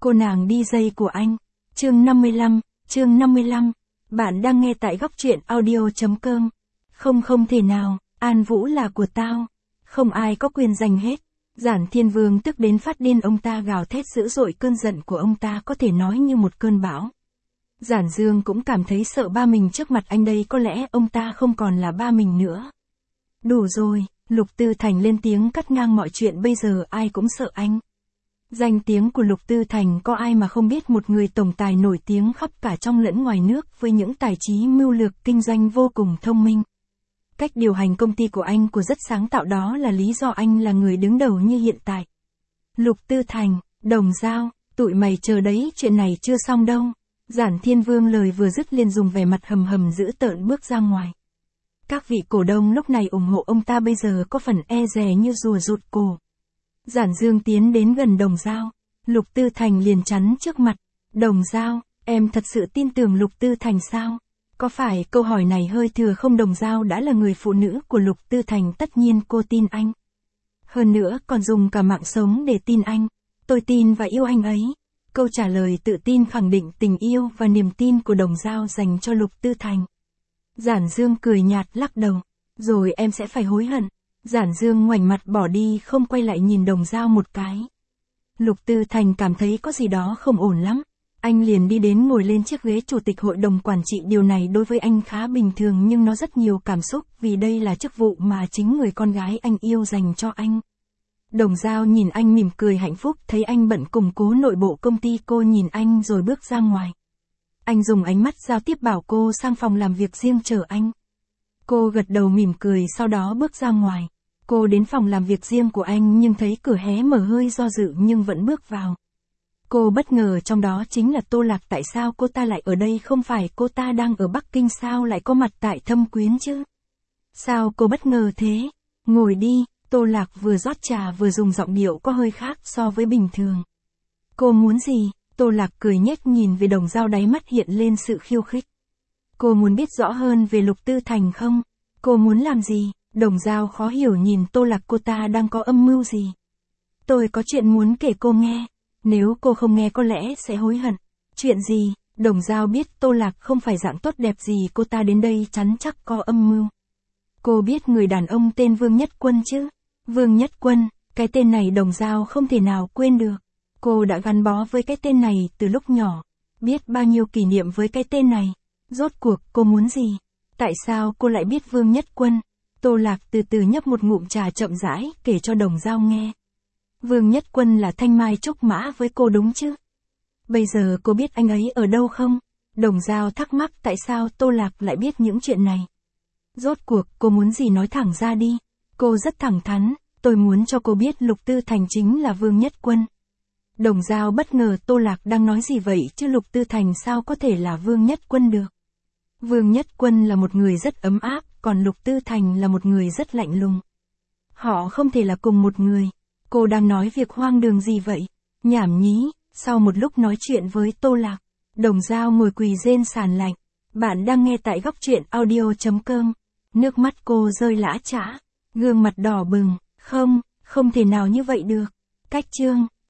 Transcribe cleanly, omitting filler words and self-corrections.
Cô nàng DJ của anh. Chương 55. Bạn đang nghe tại góc truyện audio.com. Không thể nào, An Vũ là của tao. Không ai có quyền giành hết. Giản Thiên Vương tức đến phát điên, ông ta gào thét dữ dội, cơn giận của ông ta có thể nói như một cơn bão. Giản Dương cũng cảm thấy sợ ba mình trước mặt anh đây, có lẽ ông ta không còn là ba mình nữa. Đủ rồi, Lục Tư Thành lên tiếng cắt ngang mọi chuyện, bây giờ ai cũng sợ anh. Danh tiếng của Lục Tư Thành có ai mà không biết, một người tổng tài nổi tiếng khắp cả trong lẫn ngoài nước với những tài trí mưu lược kinh doanh vô cùng thông minh. Cách điều hành công ty của anh rất sáng tạo, đó là lý do anh là người đứng đầu như hiện tại. Lục Tư Thành, Đồng Dao, tụi mày chờ đấy, chuyện này chưa xong đâu. Giản Thiên Vương lời vừa dứt liền dùng vẻ mặt hầm dữ tợn bước ra ngoài. Các vị cổ đông lúc này ủng hộ ông ta bây giờ có phần e dè như rùa rụt cổ. Giản Dương tiến đến gần Đồng Dao. Lục Tư Thành liền chắn trước mặt. Đồng Dao, em thật sự tin tưởng Lục Tư Thành sao? Có phải câu hỏi này hơi thừa không? Đồng Dao đã là người phụ nữ của Lục Tư Thành, tất nhiên cô tin anh. Hơn nữa còn dùng cả mạng sống để tin anh. Tôi tin và yêu anh ấy. Câu trả lời tự tin khẳng định tình yêu và niềm tin của Đồng Dao dành cho Lục Tư Thành. Giản Dương cười nhạt lắc đầu. Rồi em sẽ phải hối hận. Giản Dương ngoảnh mặt bỏ đi, không quay lại nhìn Đồng Dao một cái. Lục Tư Thành cảm thấy có gì đó không ổn lắm. Anh liền đi đến ngồi lên chiếc ghế chủ tịch hội đồng quản trị. Điều này đối với anh khá bình thường, nhưng nó rất nhiều cảm xúc, vì đây là chức vụ mà chính người con gái anh yêu dành cho anh. Đồng Dao nhìn anh mỉm cười hạnh phúc, thấy anh bận củng cố nội bộ công ty, cô nhìn anh rồi bước ra ngoài. Anh dùng ánh mắt giao tiếp bảo cô sang phòng làm việc riêng chờ anh. Cô gật đầu mỉm cười, sau đó bước ra ngoài. Cô đến phòng làm việc riêng của anh nhưng thấy cửa hé mở, hơi do dự nhưng vẫn bước vào. Cô bất ngờ, trong đó chính là Tô Lạc. Tại sao cô ta lại ở đây? Không phải cô ta đang ở Bắc Kinh sao lại có mặt tại Thâm Quyến chứ? Sao cô bất ngờ thế? Ngồi đi. Tô Lạc vừa rót trà vừa dùng giọng điệu có hơi khác so với bình thường. Cô muốn gì? Tô Lạc cười nhếch nhìn về Đồng Dao, đáy mắt hiện lên sự khiêu khích. Cô muốn biết rõ hơn về Lục Tư Thành không? Cô muốn làm gì? Đồng Dao khó hiểu nhìn Tô Lạc, cô ta đang có âm mưu gì? Tôi có chuyện muốn kể cô nghe. Nếu cô không nghe có lẽ sẽ hối hận. Chuyện gì? Đồng Dao biết Tô Lạc không phải dạng tốt đẹp gì, cô ta đến đây chắn chắc có âm mưu. Cô biết người đàn ông tên Vương Nhất Quân chứ? Vương Nhất Quân, cái tên này Đồng Dao không thể nào quên được. Cô đã gắn bó với cái tên này từ lúc nhỏ, biết bao nhiêu kỷ niệm với cái tên này. Rốt cuộc cô muốn gì? Tại sao cô lại biết Vương Nhất Quân? Tô Lạc từ từ nhấp một ngụm trà, chậm rãi kể cho Đồng Dao nghe. Vương Nhất Quân là thanh mai trúc mã với cô đúng chứ? Bây giờ cô biết anh ấy ở đâu không? Đồng Dao thắc mắc tại sao Tô Lạc lại biết những chuyện này. Rốt cuộc cô muốn gì nói thẳng ra đi. Cô rất thẳng thắn, tôi muốn cho cô biết Lục Tư Thành chính là Vương Nhất Quân. Đồng Dao bất ngờ, Tô Lạc đang nói gì vậy chứ? Lục Tư Thành sao có thể là Vương Nhất Quân được? Vương Nhất Quân là một người rất ấm áp, còn Lục Tư Thành là một người rất lạnh lùng. Họ không thể là cùng một người. Cô đang nói việc hoang đường gì vậy? Nhảm nhí. Sau một lúc nói chuyện với Tô Lạc, Đồng Dao ngồi quỳ trên sàn lạnh. Bạn đang nghe tại góc truyện audio.com. Nước mắt cô rơi lã chã, gương mặt đỏ bừng. Không thể nào như vậy được. Cách chương